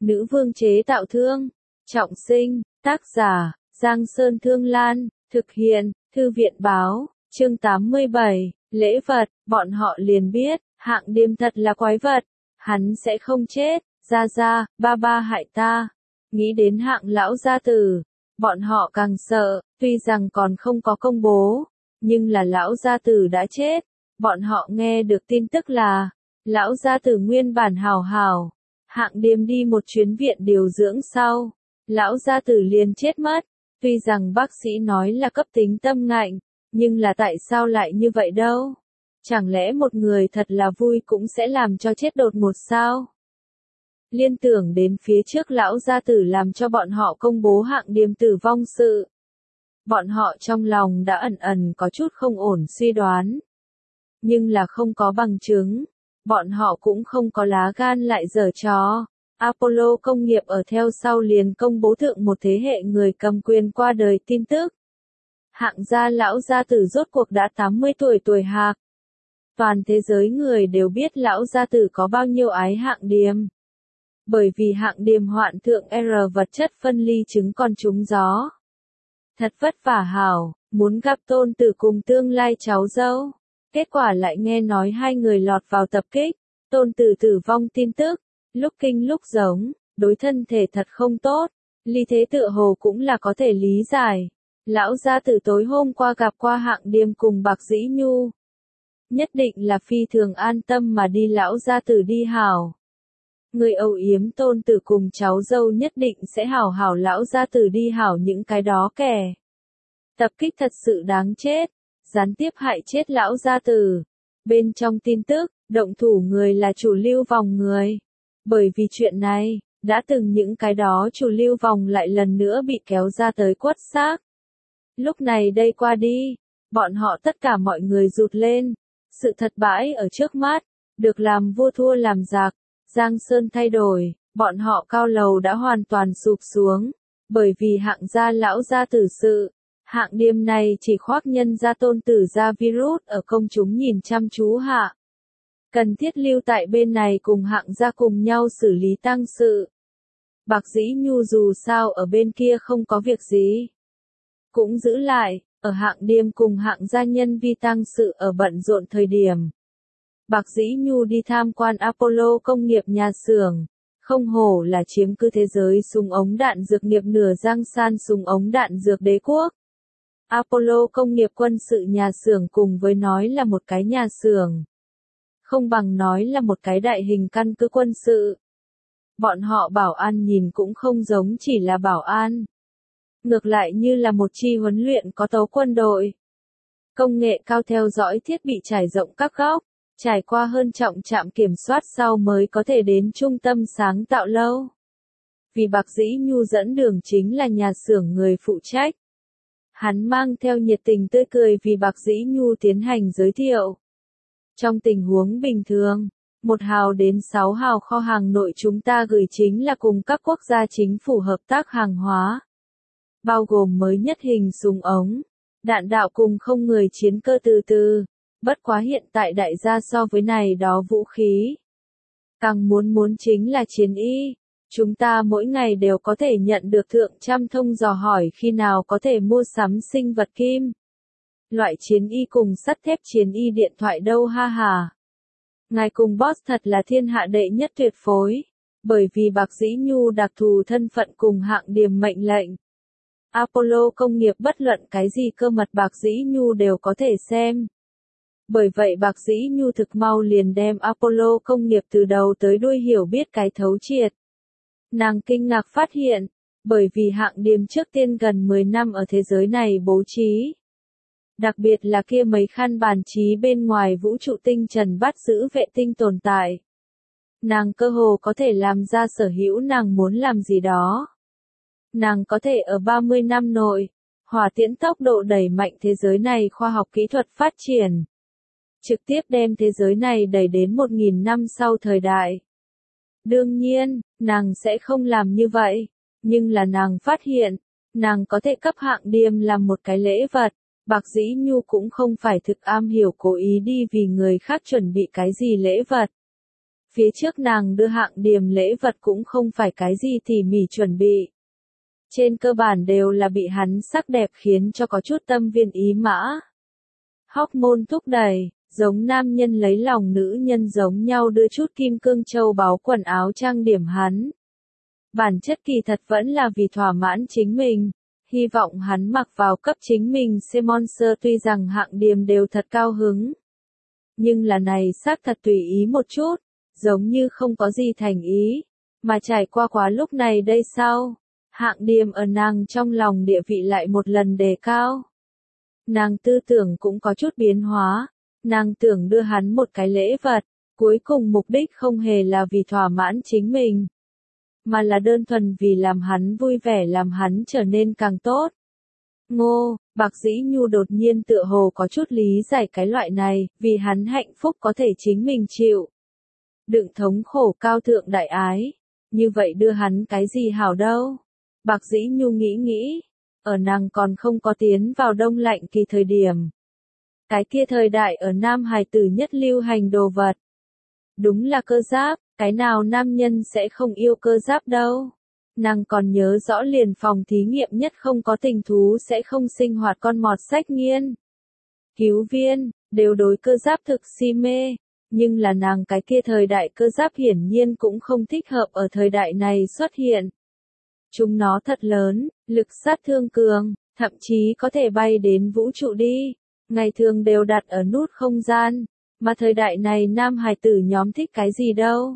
Nữ vương chế tạo thương. Trọng sinh, tác giả, Giang Sơn Thương Lan, thực hiện, Thư viện báo, chương 87, lễ vật, bọn họ liền biết, Hạng Điềm thật là quái vật, hắn sẽ không chết, ra, ba hại ta. Nghĩ đến Hạng lão gia tử, bọn họ càng sợ, tuy rằng còn không có công bố, nhưng là lão gia tử đã chết, bọn họ nghe được tin tức là, lão gia tử nguyên bản hảo hảo, Hạng Điềm đi một chuyến viện điều dưỡng sau, lão gia tử liền chết mất, tuy rằng bác sĩ nói là cấp tính tâm ngạnh, nhưng là tại sao lại như vậy đâu? Chẳng lẽ một người thật là vui cũng sẽ làm cho chết đột ngột sao? Liên tưởng đến phía trước lão gia tử làm cho bọn họ công bố Hạng Điềm tử vong sự. Bọn họ trong lòng đã ẩn ẩn có chút không ổn suy đoán. Nhưng là không có bằng chứng. Bọn họ cũng không có lá gan lại giở trò. Apollo công nghiệp ở theo sau liền công bố thượng một thế hệ người cầm quyền qua đời tin tức. Hạng gia lão gia tử rốt cuộc đã 80 tuổi hạc. Toàn thế giới người đều biết lão gia tử có bao nhiêu ái Hạng Điềm. Bởi vì Hạng Điềm hoạn thượng R vật chất phân ly chứng còn trúng gió. Thật vất vả hảo, muốn gặp tôn tử cùng tương lai cháu dâu. Kết quả lại nghe nói hai người lọt vào tập kích, tôn tử tử vong tin tức, lúc kinh lúc giống, đối thân thể thật không tốt, ly thế tựa hồ cũng là có thể lý giải. Lão gia tử tối hôm qua gặp qua Hạng Điềm cùng Bạc Dĩ Nhu. Nhất định là phi thường an tâm mà đi lão gia tử đi hảo. Người âu yếm tôn tử cùng cháu dâu nhất định sẽ hảo hảo lão gia tử đi hảo những cái đó kẻ. Tập kích thật sự đáng chết, gián tiếp hại chết lão gia tử. Bên trong tin tức, động thủ người là chủ lưu vòng người. Bởi vì chuyện này, đã từng những cái đó chủ lưu vòng lại lần nữa bị kéo ra tới quất xác. Lúc này đây qua đi, bọn họ tất cả mọi người rụt lên. Sự thật bãi ở trước mắt, được làm vua thua làm giặc. Giang Sơn thay đổi, bọn họ cao lầu đã hoàn toàn sụp xuống, bởi vì Hạng gia lão gia tử sự. Hạng Điềm này chỉ khoác nhân gia tôn tử ra virus ở công chúng nhìn chăm chú hạ. Cần thiết lưu tại bên này cùng Hạng gia cùng nhau xử lý tang sự. Bạc Dĩ Nhu dù sao ở bên kia không có việc gì. Cũng giữ lại, ở Hạng Điềm cùng Hạng gia nhân vi tang sự ở bận rộn thời điểm. Bạc Dĩ Nhu đi tham quan Apollo công nghiệp nhà xưởng, không hổ là chiếm cứ thế giới súng ống đạn dược nghiệp nửa giang san súng ống đạn dược đế quốc. Apollo công nghiệp quân sự nhà xưởng cùng với nói là một cái nhà xưởng. Không bằng nói là một cái đại hình căn cứ quân sự. Bọn họ bảo an nhìn cũng không giống chỉ là bảo an. Ngược lại như là một chi huấn luyện có tấu quân đội. Công nghệ cao theo dõi thiết bị trải rộng các góc. Trải qua hơn trọng trạm kiểm soát sau mới có thể đến trung tâm sáng tạo lâu. Vì Bạc Dĩ Nhu dẫn đường chính là nhà xưởng người phụ trách. Hắn mang theo nhiệt tình tươi cười vì Bạc Dĩ Nhu tiến hành giới thiệu. Trong tình huống bình thường, 1 hào đến 6 hào kho hàng nội chúng ta gửi chính là cùng các quốc gia chính phủ hợp tác hàng hóa. Bao gồm mới nhất hình súng ống, đạn đạo cùng không người chiến cơ từ. Bất quá hiện tại đại gia so với này đó vũ khí. Càng muốn chính là chiến y. Chúng ta mỗi ngày đều có thể nhận được thượng trăm thông dò hỏi khi nào có thể mua sắm sinh vật kim. Loại chiến y cùng sắt thép chiến y điện thoại đâu ha hà. Ngài cùng boss thật là thiên hạ đệ nhất tuyệt phối. Bởi vì Bạc Dĩ Nhu đặc thù thân phận cùng Hạng Điềm mệnh lệnh. Apollo công nghiệp bất luận cái gì cơ mật Bạc Dĩ Nhu đều có thể xem. Bởi vậy Bạc Dĩ Nhu thực mau liền đem Apollo công nghiệp từ đầu tới đuôi hiểu biết cái thấu triệt. Nàng kinh ngạc phát hiện, bởi vì Hạng Điềm trước tiên gần 10 năm ở thế giới này bố trí. Đặc biệt là kia mấy khăn bàn trí bên ngoài vũ trụ tinh trần bắt giữ vệ tinh tồn tại. Nàng cơ hồ có thể làm ra sở hữu nàng muốn làm gì đó. Nàng có thể ở 30 năm nội, hỏa tiễn tốc độ đẩy mạnh thế giới này khoa học kỹ thuật phát triển. Trực tiếp đem thế giới này đẩy đến 1.000 năm sau thời đại. Đương nhiên, nàng sẽ không làm như vậy, nhưng là nàng phát hiện, nàng có thể cấp Hạng Điềm làm một cái lễ vật, Bạc Dĩ Nhu cũng không phải thực am hiểu cố ý đi vì người khác chuẩn bị cái gì lễ vật. Phía trước nàng đưa Hạng Điềm lễ vật cũng không phải cái gì tỉ mỉ chuẩn bị. Trên cơ bản đều là bị hắn sắc đẹp khiến cho có chút tâm viên ý mã. Hormone thúc đẩy, giống nam nhân lấy lòng nữ nhân giống nhau đưa chút kim cương châu báu quần áo trang điểm hắn. Bản chất kỳ thật vẫn là vì thỏa mãn chính mình, hy vọng hắn mặc vào cấp chính mình sponsor tuy rằng Hạng Điềm đều thật cao hứng. Nhưng là này xác thật tùy ý một chút, giống như không có gì thành ý, mà trải qua quá lúc này đây sau, Hạng Điềm ở nàng trong lòng địa vị lại một lần đề cao. Nàng tư tưởng cũng có chút biến hóa, nàng tưởng đưa hắn một cái lễ vật, cuối cùng mục đích không hề là vì thỏa mãn chính mình, mà là đơn thuần vì làm hắn vui vẻ, làm hắn trở nên càng tốt. Ngô, Bạc Dĩ Nhu đột nhiên tựa hồ có chút lý giải cái loại này, vì hắn hạnh phúc có thể chính mình chịu. Đựng thống khổ cao thượng đại ái, như vậy đưa hắn cái gì hảo đâu. Bạc Dĩ Nhu nghĩ nghĩ, ở nàng còn không có tiến vào đông lạnh kỳ thời điểm. Cái kia thời đại ở Nam hài tử nhất lưu hành đồ vật. Đúng là cơ giáp, cái nào nam nhân sẽ không yêu cơ giáp đâu. Nàng còn nhớ rõ liền phòng thí nghiệm nhất không có tình thú sẽ không sinh hoạt con mọt sách nghiên. Cứu viên, đều đối cơ giáp thực si mê, nhưng là nàng cái kia thời đại cơ giáp hiển nhiên cũng không thích hợp ở thời đại này xuất hiện. Chúng nó thật lớn, lực sát thương cường, thậm chí có thể bay đến vũ trụ đi, ngày thường đều đặt ở nút không gian, mà thời đại này nam hài tử nhóm thích cái gì đâu.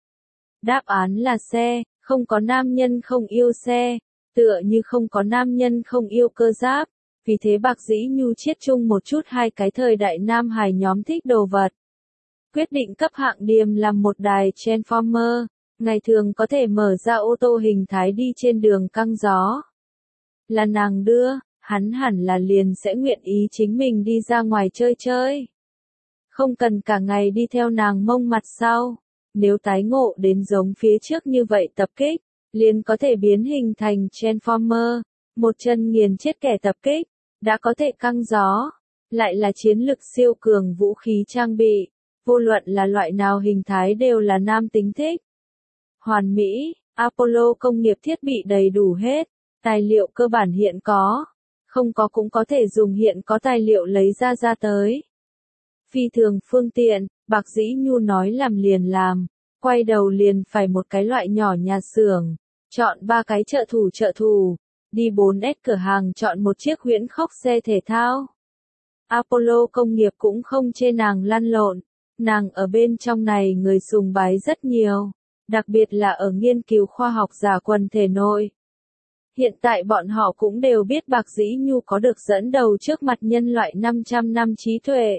Đáp án là xe, không có nam nhân không yêu xe, tựa như không có nam nhân không yêu cơ giáp, vì thế Bạc Dĩ Nhu chiết chung một chút hai cái thời đại nam hài nhóm thích đồ vật. Quyết định cấp Hạng Điềm làm một đài Transformer, ngày thường có thể mở ra ô tô hình thái đi trên đường căng gió. Là nàng đưa, hắn hẳn là liền sẽ nguyện ý chính mình đi ra ngoài chơi chơi. Không cần cả ngày đi theo nàng mông mặt sau. Nếu tái ngộ đến giống phía trước như vậy tập kích, liền có thể biến hình thành Transformer, một chân nghiền chết kẻ tập kích, đã có thể căng gió, lại là chiến lực siêu cường vũ khí trang bị, vô luận là loại nào hình thái đều là nam tính thích. Hoàn mỹ, Apollo công nghiệp thiết bị đầy đủ hết, tài liệu cơ bản hiện có, không có cũng có thể dùng hiện có tài liệu lấy ra tới. Phi thường phương tiện, Bạc Dĩ Nhu nói làm liền làm, quay đầu liền phải một cái loại nhỏ nhà xưởng, chọn 3 cái trợ thủ, đi 4S cửa hàng chọn một chiếc huyễn khốc xe thể thao. Apollo công nghiệp cũng không chê nàng lăn lộn, nàng ở bên trong này người sùng bái rất nhiều, đặc biệt là ở nghiên cứu khoa học giả quần thể nội. Hiện tại bọn họ cũng đều biết Bạc Dĩ Nhu có được dẫn đầu trước mặt nhân loại 500 năm trí tuệ.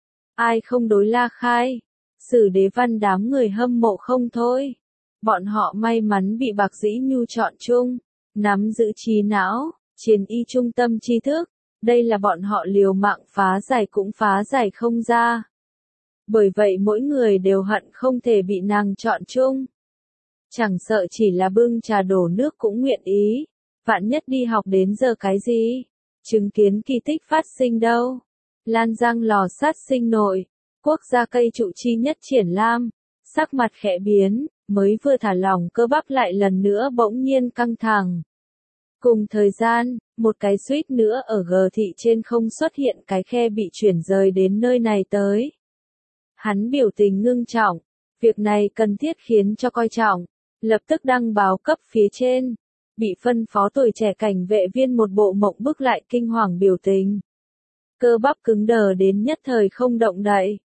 Ai không đối La Khai, Sử Đế Văn đám người hâm mộ không thôi. Bọn họ may mắn bị Bạc Dĩ Nhu chọn chung, nắm giữ trí não, chiến y trung tâm tri thức, đây là bọn họ liều mạng phá giải cũng phá giải không ra. Bởi vậy mỗi người đều hận không thể bị nàng chọn chung. Chẳng sợ chỉ là bưng trà đổ nước cũng nguyện ý, vạn nhất đi học đến giờ cái gì, chứng kiến kỳ tích phát sinh đâu. Lan Giang lò sát sinh nội, quốc gia cây trụ chi nhất triển lam, sắc mặt khẽ biến, mới vừa thả lỏng cơ bắp lại lần nữa bỗng nhiên căng thẳng. Cùng thời gian, một cái suýt nữa ở G thị trên không xuất hiện cái khe bị chuyển rời đến nơi này tới. Hắn biểu tình ngưng trọng, việc này cần thiết khiến cho coi trọng, lập tức đăng báo cấp phía trên, bị phân phó tuổi trẻ cảnh vệ viên một bộ mộng bức lại kinh hoàng biểu tình. Cơ bắp cứng đờ đến nhất thời không động đậy.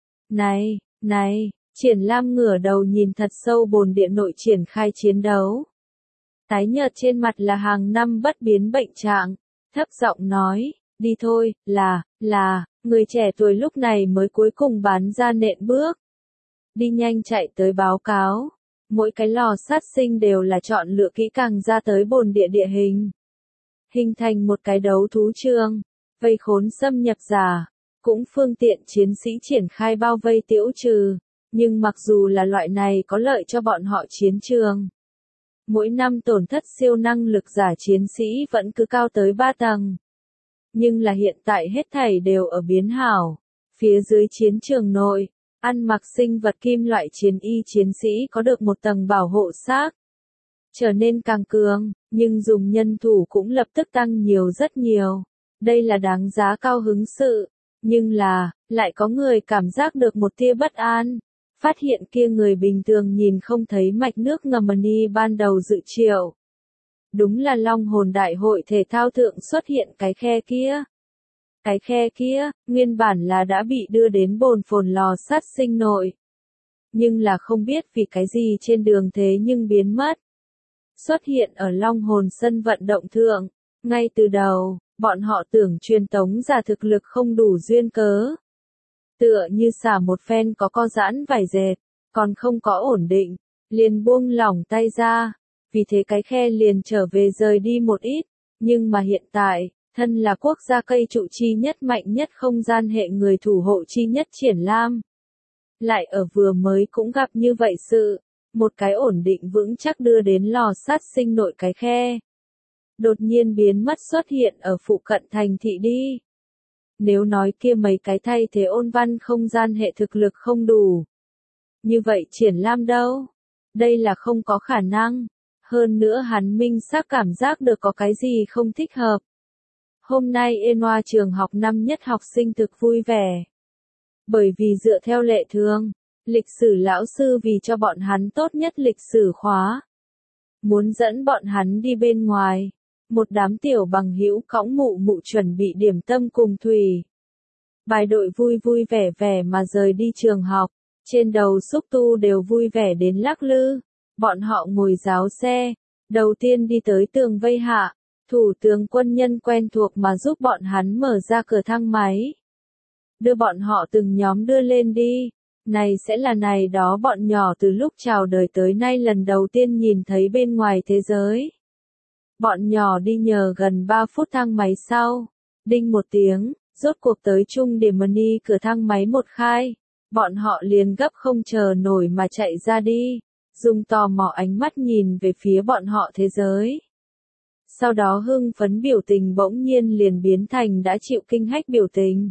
Này, Triển Lam ngửa đầu nhìn thật sâu bồn điện nội triển khai chiến đấu. Tái nhợt trên mặt là hàng năm bất biến bệnh trạng, thấp giọng nói, đi thôi, là, người trẻ tuổi lúc này mới cuối cùng bán ra nện bước. Đi nhanh chạy tới báo cáo, mỗi cái lò sát sinh đều là chọn lựa kỹ càng ra tới bồn địa hình. Hình thành một cái đấu thú trường, vây khốn xâm nhập giả, cũng phương tiện chiến sĩ triển khai bao vây tiễu trừ, nhưng mặc dù là loại này có lợi cho bọn họ chiến trường. Mỗi năm tổn thất siêu năng lực giả chiến sĩ vẫn cứ cao tới 3 tầng. Nhưng là hiện tại hết thảy đều ở biến hảo. Phía dưới chiến trường nội, Ăn mặc sinh vật kim loại chiến y chiến sĩ có được một tầng bảo hộ xác, trở nên càng cường, nhưng dùng nhân thủ cũng lập tức tăng nhiều rất nhiều. Đây là đáng giá cao hứng sự, nhưng lại có người cảm giác được một tia bất an. Phát hiện kia người bình thường nhìn không thấy mạch nước ngầm như ban đầu dự triệu. Đúng là Long Hồn Đại hội thể thao thượng xuất hiện cái khe kia. Cái khe kia, nguyên bản là đã bị đưa đến bồn phồn lò sát sinh nội. Nhưng là không biết vì cái gì trên đường thế nhưng biến mất. Xuất hiện ở Long Hồn sân vận động thượng. Ngay từ đầu, bọn họ tưởng truyền tống giả thực lực không đủ duyên cớ. Tựa như xả một phen có co giãn vải dệt, còn không có ổn định, liền buông lỏng tay ra. Vì thế cái khe liền trở về rời đi một ít. Nhưng mà hiện tại, thân là quốc gia cây trụ chi nhất mạnh nhất không gian hệ người thủ hộ chi nhất Triển Lam. Lại ở vừa mới cũng gặp như vậy sự, một cái ổn định vững chắc đưa đến lò sát sinh nội cái khe. Đột nhiên biến mất xuất hiện ở phụ cận thành thị đi. Nếu nói kia mấy cái thay thế ôn văn không gian hệ thực lực không đủ. Như vậy Triển Lam đâu? Đây là không có khả năng. Hơn nữa hắn minh xác cảm giác được có cái gì không thích hợp. Hôm nay Enoa trường học năm nhất học sinh thực vui vẻ. Bởi vì dựa theo lệ thường, lịch sử lão sư vì cho bọn hắn tốt nhất lịch sử khóa. Muốn dẫn bọn hắn đi bên ngoài. Một đám tiểu bằng hữu cõng mụ mụ chuẩn bị điểm tâm cùng thủy. Bài đội vui vui vẻ vẻ mà rời đi trường học. Trên đầu xúc tu đều vui vẻ đến lắc lư. Bọn họ ngồi giáo xe. Đầu tiên đi tới tường vây hạ. Thủ tướng quân nhân quen thuộc mà giúp bọn hắn mở ra cửa thang máy. Đưa bọn họ từng nhóm đưa lên đi. Này sẽ là này đó bọn nhỏ từ lúc chào đời tới nay lần đầu tiên nhìn thấy bên ngoài thế giới. Bọn nhỏ đi nhờ gần 3 phút thang máy sau. Đinh một tiếng, rốt cuộc tới chung điểm money cửa thang máy một khai. Bọn họ liền gấp không chờ nổi mà chạy ra đi. Dùng tò mò ánh mắt nhìn về phía bọn họ thế giới. Sau đó hưng phấn biểu tình bỗng nhiên liền biến thành đã chịu kinh hách biểu tình.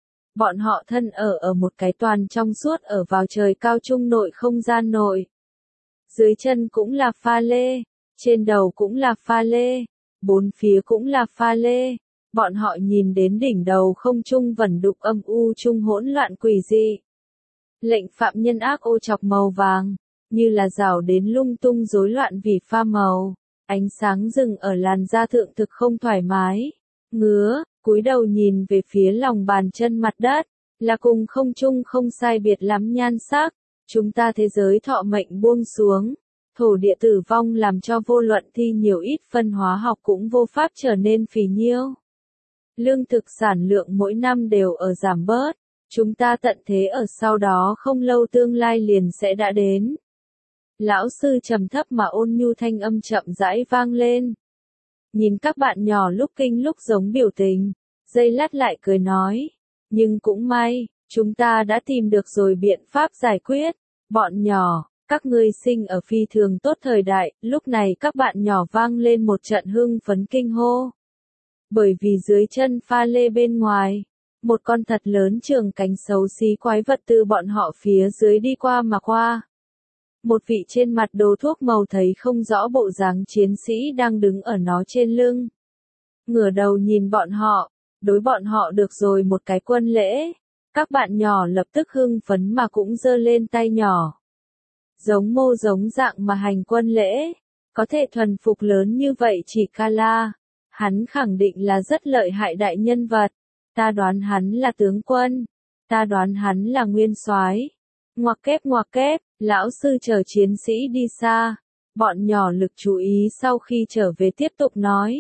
Bọn họ thân ở một cái toàn trong suốt ở vào trời cao trung nội không gian nội. Dưới chân cũng là pha lê, trên đầu cũng là pha lê, bốn phía cũng là pha lê. Bọn họ nhìn đến đỉnh đầu không trung vẩn đục âm u trung hỗn loạn quỷ dị. Lệnh phạm nhân ác ô chọc màu vàng, như là rảo đến lung tung rối loạn vì pha màu. Ánh sáng rừng ở làn da thượng thực không thoải mái. Ngứa, cúi đầu nhìn về phía lòng bàn chân mặt đất, là cùng không trung không sai biệt lắm nhan sắc. Chúng ta thế giới thọ mệnh buông xuống. Thổ địa tử vong làm cho vô luận thi nhiều ít phân hóa học cũng vô pháp trở nên phì nhiêu. Lương thực sản lượng mỗi năm đều ở giảm bớt. Chúng ta tận thế ở sau đó không lâu tương lai liền sẽ đã đến. Lão sư trầm thấp mà ôn nhu thanh âm chậm rãi vang lên. Nhìn các bạn nhỏ lúc kinh lúc giống biểu tình, giây lát lại cười nói. Nhưng cũng may, chúng ta đã tìm được rồi biện pháp giải quyết. Bọn nhỏ, các ngươi sinh ở phi thường tốt thời đại, lúc này các bạn nhỏ vang lên một trận hưng phấn kinh hô. Bởi vì dưới chân pha lê bên ngoài, một con thật lớn trường cánh xấu xí quái vật từ bọn họ phía dưới đi qua mà qua. Một vị trên mặt đồ thuốc màu thấy không rõ bộ dáng chiến sĩ đang đứng ở nó trên lưng. Ngửa đầu nhìn bọn họ, đối bọn họ được rồi một cái quân lễ. Các bạn nhỏ lập tức hưng phấn mà cũng giơ lên tay nhỏ. Giống mô giống dạng mà hành quân lễ. Có thể thuần phục lớn như vậy chỉ Kala. Hắn khẳng định là rất lợi hại đại nhân vật. Ta đoán hắn là tướng quân. Ta đoán hắn là nguyên soái. Ngoặc kép, lão sư chờ chiến sĩ đi xa. Bọn nhỏ lực chú ý sau khi trở về tiếp tục nói.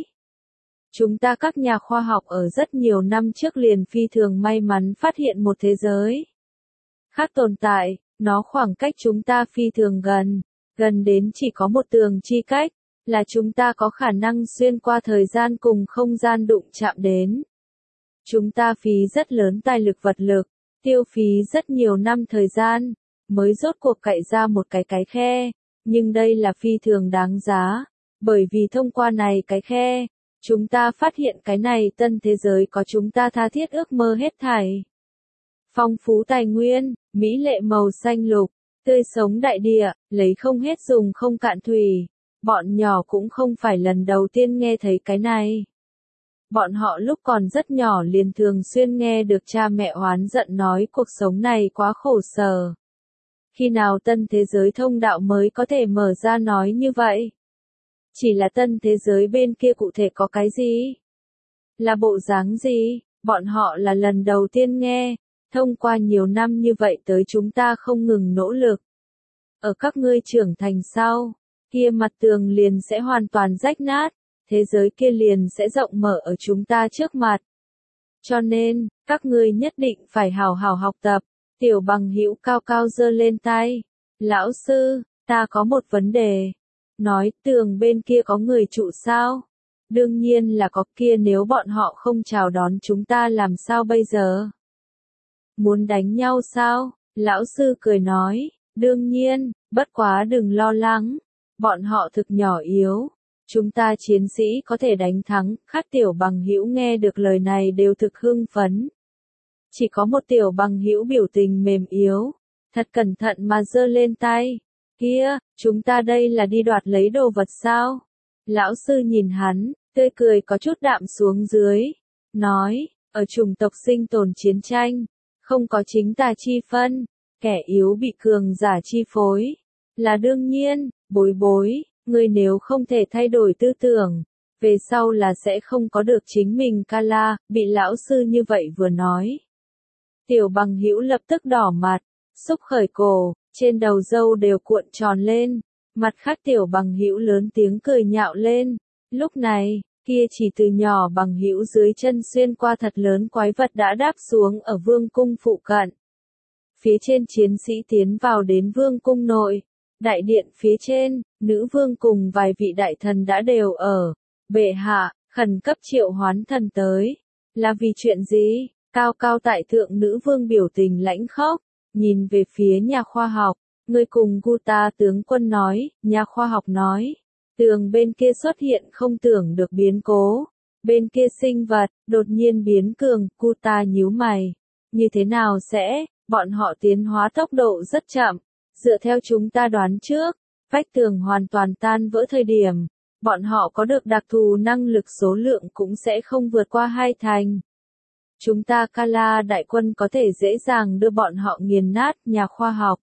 Chúng ta các nhà khoa học ở rất nhiều năm trước liền phi thường may mắn phát hiện một thế giới khác tồn tại, nó khoảng cách chúng ta phi thường gần đến chỉ có một tường chi cách, là chúng ta có khả năng xuyên qua thời gian cùng không gian đụng chạm đến. Chúng ta phí rất lớn tài lực vật lực, tiêu phí rất nhiều năm thời gian, mới rốt cuộc cậy ra một cái khe, nhưng đây là phi thường đáng giá, bởi vì thông qua này cái khe, chúng ta phát hiện cái này tân thế giới có chúng ta tha thiết ước mơ hết thảy. Phong phú tài nguyên, mỹ lệ màu xanh lục, tươi sống đại địa, lấy không hết dùng không cạn thủy. Bọn nhỏ cũng không phải lần đầu tiên nghe thấy cái này. Bọn họ lúc còn rất nhỏ liền thường xuyên nghe được cha mẹ oán giận nói cuộc sống này quá khổ sở. Khi nào tân thế giới thông đạo mới có thể mở ra nói như vậy? Chỉ là tân thế giới bên kia cụ thể có cái gì? Là bộ dáng gì? Bọn họ là lần đầu tiên nghe. Thông qua nhiều năm như vậy tới chúng ta không ngừng nỗ lực. Ở các ngươi trưởng thành sau, kia mặt tường liền sẽ hoàn toàn rách nát, thế giới kia liền sẽ rộng mở ở chúng ta trước mặt. Cho nên, các ngươi nhất định phải hào hào học tập. Tiểu Bằng Hữu cao cao giơ lên tay. Lão sư, ta có một vấn đề. Nói, tường bên kia có người trụ sao? Đương nhiên là có, kia nếu bọn họ không chào đón chúng ta làm sao bây giờ? Muốn đánh nhau sao? Lão sư cười nói, đương nhiên, bất quá đừng lo lắng. Bọn họ thực nhỏ yếu. Chúng ta chiến sĩ có thể đánh thắng. Các Tiểu Bằng Hữu nghe được lời này đều thực hưng phấn. Chỉ có một Tiểu Bằng Hữu biểu tình mềm yếu, thật cẩn thận mà giơ lên tay. Kia, chúng ta đây là đi đoạt lấy đồ vật sao? Lão sư nhìn hắn, tươi cười có chút đạm xuống dưới. Nói, ở chủng tộc sinh tồn chiến tranh, không có chính tà chi phân, kẻ yếu bị cường giả chi phối. Là đương nhiên, Bối Bối, ngươi nếu không thể thay đổi tư tưởng, về sau là sẽ không có được chính mình Kala, bị lão sư như vậy vừa nói. Tiểu Bằng Hữu lập tức đỏ mặt, xúc khởi cổ, trên đầu râu đều cuộn tròn lên, mặt khác Tiểu Bằng Hữu lớn tiếng cười nhạo lên. Lúc này, kia chỉ từ nhỏ Bằng Hữu dưới chân xuyên qua thật lớn quái vật đã đáp xuống ở vương cung phụ cận. Phía trên chiến sĩ tiến vào đến vương cung nội, đại điện phía trên, nữ vương cùng vài vị đại thần đã đều ở. Bệ hạ, khẩn cấp triệu hoán thần tới. Là vì chuyện gì? Cao cao tại thượng nữ vương biểu tình lãnh khốc, nhìn về phía nhà khoa học. Người cùng Guta tướng quân nói, nhà khoa học nói. Tường bên kia xuất hiện không tưởng được biến cố. Bên kia sinh vật, đột nhiên biến cường, Guta nhíu mày. Như thế nào sẽ, bọn họ tiến hóa tốc độ rất chậm. Dựa theo chúng ta đoán trước, vách tường hoàn toàn tan vỡ thời điểm, bọn họ có được đặc thù năng lực số lượng cũng sẽ không vượt qua 2 thành. Chúng ta Kala đại quân có thể dễ dàng đưa bọn họ nghiền nát, nhà khoa học.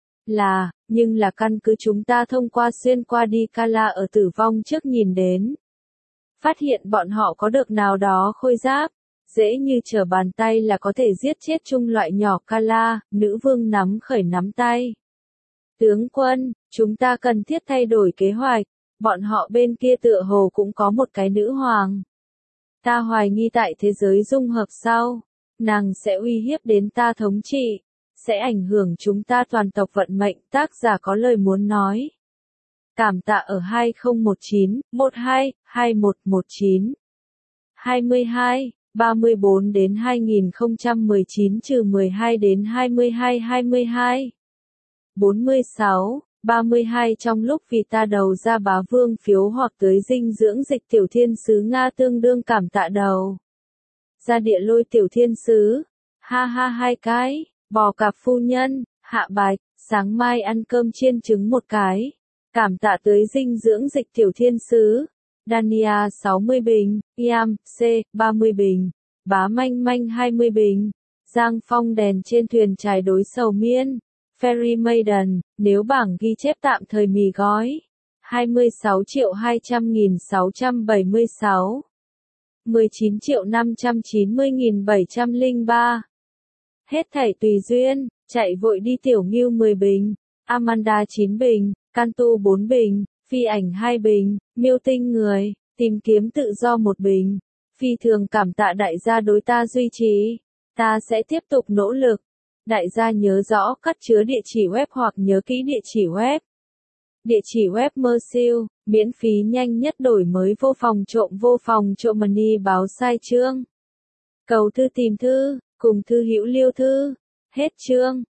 Nhưng là căn cứ chúng ta thông qua xuyên qua đi Kala ở tử vong trước nhìn đến. Phát hiện bọn họ có được nào đó khôi giáp, dễ như trở bàn tay là có thể giết chết chung loại nhỏ Kala, nữ vương nắm khởi nắm tay. Tướng quân, chúng ta cần thiết thay đổi kế hoạch, bọn họ bên kia tựa hồ cũng có một cái nữ hoàng. Ta hoài nghi tại thế giới dung hợp sau, nàng sẽ uy hiếp đến ta thống trị, sẽ ảnh hưởng chúng ta toàn tộc vận mệnh, tác giả có lời muốn nói. Cảm tạ ở 2019, 12, 2119, 22, 34 đến 2019 trừ 12 đến 22 22. 46, 32 trong lúc vì ta đầu ra bá vương phiếu hoặc tới dinh dưỡng dịch tiểu thiên sứ Nga tương đương cảm tạ đầu. Ra địa lôi tiểu thiên sứ, ha ha 2 cái, bò cạp phu nhân, hạ bạch, sáng mai ăn cơm chiên trứng 1 cái. Cảm tạ tới dinh dưỡng dịch tiểu thiên sứ, Dania 60 bình, Iam, C, 30 bình, bá manh manh 20 bình, Giang Phong đèn trên thuyền trải đối sầu miên. Ferry Maiden, nếu bảng ghi chép tạm thời mì gói. 26.200.676. 19.590.703. Hết thảy tùy duyên, chạy vội đi tiểu ngưu 10 bình, Amanda 9 bình, Cantu 4 bình, phi ảnh 2 bình, miêu tinh người, tìm kiếm tự do 1 bình. Phi thường cảm tạ đại gia đối ta duy trì. Ta sẽ tiếp tục nỗ lực. Đại gia nhớ rõ cắt chứa địa chỉ web hoặc nhớ kỹ địa chỉ web. Địa chỉ web Mersill, miễn phí nhanh nhất đổi mới vô phòng trộm money báo sai chương. Cầu thư tìm thư, cùng thư hữu liêu thư. Hết chương.